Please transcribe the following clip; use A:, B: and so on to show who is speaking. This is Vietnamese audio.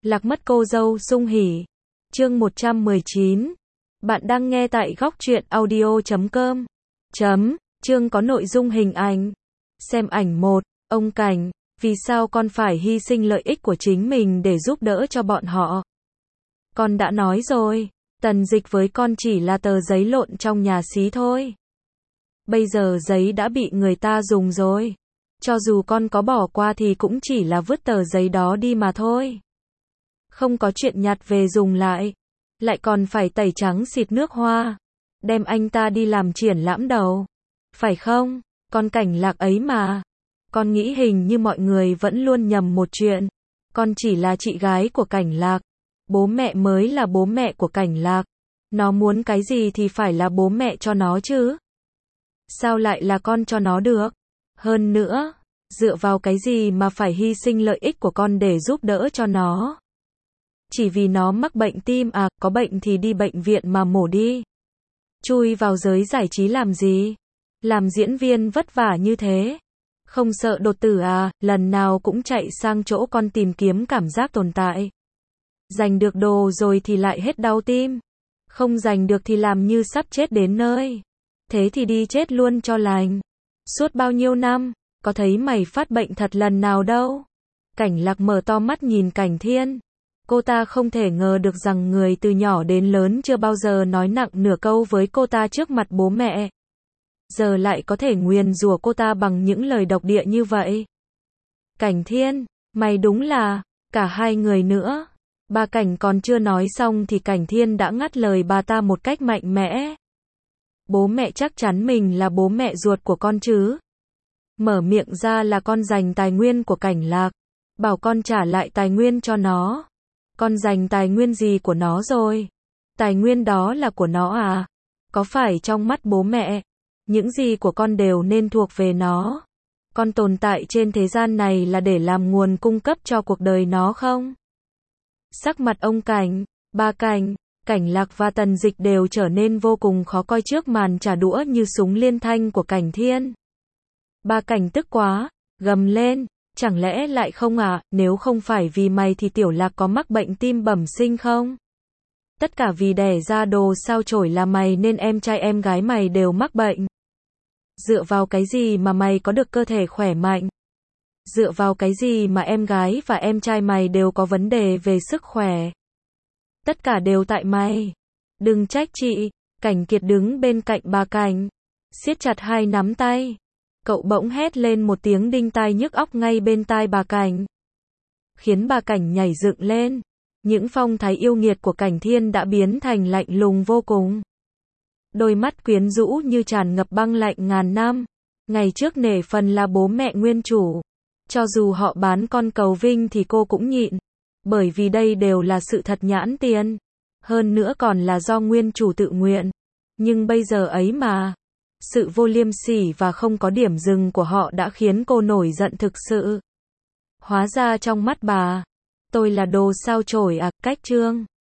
A: Lạc mất cô dâu sung hỉ. Chương 119. Bạn đang nghe tại góc truyện audio.com. Chương có nội dung hình ảnh. Xem ảnh 1. Ông Cảnh, vì sao con phải hy sinh lợi ích của chính mình để giúp đỡ cho bọn họ? Con đã nói rồi, Tần Dịch với con chỉ là tờ giấy lộn trong nhà xí thôi. Bây giờ giấy đã bị người ta dùng rồi. Cho dù con có bỏ qua thì cũng chỉ là vứt tờ giấy đó đi mà thôi. Không có chuyện nhặt về dùng lại. Lại còn phải tẩy trắng xịt nước hoa. Đem anh ta đi làm triển lãm đầu. Phải không? Con Cảnh Lạc ấy mà. Con nghĩ hình như mọi người vẫn luôn nhầm một chuyện. Con chỉ là chị gái của Cảnh Lạc. Bố mẹ mới là bố mẹ của Cảnh Lạc. Nó muốn cái gì thì phải là bố mẹ cho nó chứ. Sao lại là con cho nó được? Hơn nữa, dựa vào cái gì mà phải hy sinh lợi ích của con để giúp đỡ cho nó? Chỉ vì nó mắc bệnh tim à, có bệnh thì đi bệnh viện mà mổ đi. Chui vào giới giải trí làm gì? Làm diễn viên vất vả như thế. Không sợ đột tử à, lần nào cũng chạy sang chỗ con tìm kiếm cảm giác tồn tại. Giành được đồ rồi thì lại hết đau tim. Không giành được thì làm như sắp chết đến nơi. Thế thì đi chết luôn cho lành. Suốt bao nhiêu năm, có thấy mày phát bệnh thật lần nào đâu. Cảnh Lạc mở to mắt nhìn Cảnh Thiên. Cô ta không thể ngờ được rằng người từ nhỏ đến lớn chưa bao giờ nói nặng nửa câu với cô ta trước mặt bố mẹ. Giờ lại có thể nguyền rủa cô ta bằng những lời độc địa như vậy. Cảnh Thiên, mày đúng là, cả hai người nữa. Bà Cảnh còn chưa nói xong thì Cảnh Thiên đã ngắt lời bà ta một cách mạnh mẽ. Bố mẹ chắc chắn mình là bố mẹ ruột của con chứ. Mở miệng ra là con giành tài nguyên của Cảnh Lạc. Bảo con trả lại tài nguyên cho nó. Con giành tài nguyên gì của nó rồi? Tài nguyên đó là của nó à? Có phải trong mắt bố mẹ, những gì của con đều nên thuộc về nó? Con tồn tại trên thế gian này là để làm nguồn cung cấp cho cuộc đời nó không? Sắc mặt ông Cảnh, ba Cảnh, Cảnh Lạc và Tần Dịch đều trở nên vô cùng khó coi trước màn trả đũa như súng liên thanh của Cảnh Thiên. Ba Cảnh tức quá, gầm lên, chẳng lẽ lại không à, nếu không phải vì mày thì Tiểu Lạc có mắc bệnh tim bẩm sinh không? Tất cả vì đẻ ra đồ sao chổi là mày nên em trai em gái mày đều mắc bệnh. Dựa vào cái gì mà mày có được cơ thể khỏe mạnh? Dựa vào cái gì mà em gái và em trai mày đều có vấn đề về sức khỏe? Tất cả đều tại mày. Đừng trách chị. Cảnh Kiệt đứng bên cạnh bà Cảnh, siết chặt hai nắm tay. Cậu bỗng hét lên một tiếng đinh tai nhức óc ngay bên tai bà Cảnh, khiến bà Cảnh nhảy dựng lên. Những phong thái yêu nghiệt của Cảnh Thiên đã biến thành lạnh lùng vô cùng. Đôi mắt quyến rũ như tràn ngập băng lạnh ngàn năm. Ngày trước nể phần là bố mẹ nguyên chủ. Cho dù họ bán con cầu vinh thì cô cũng nhịn. Bởi vì đây đều là sự thật nhãn tiền. Hơn nữa còn là do nguyên chủ tự nguyện. Nhưng bây giờ ấy mà. Sự vô liêm sỉ và không có điểm dừng của họ đã khiến cô nổi giận thực sự. Hóa ra trong mắt bà, tôi là đồ sao chổi à, cách chương.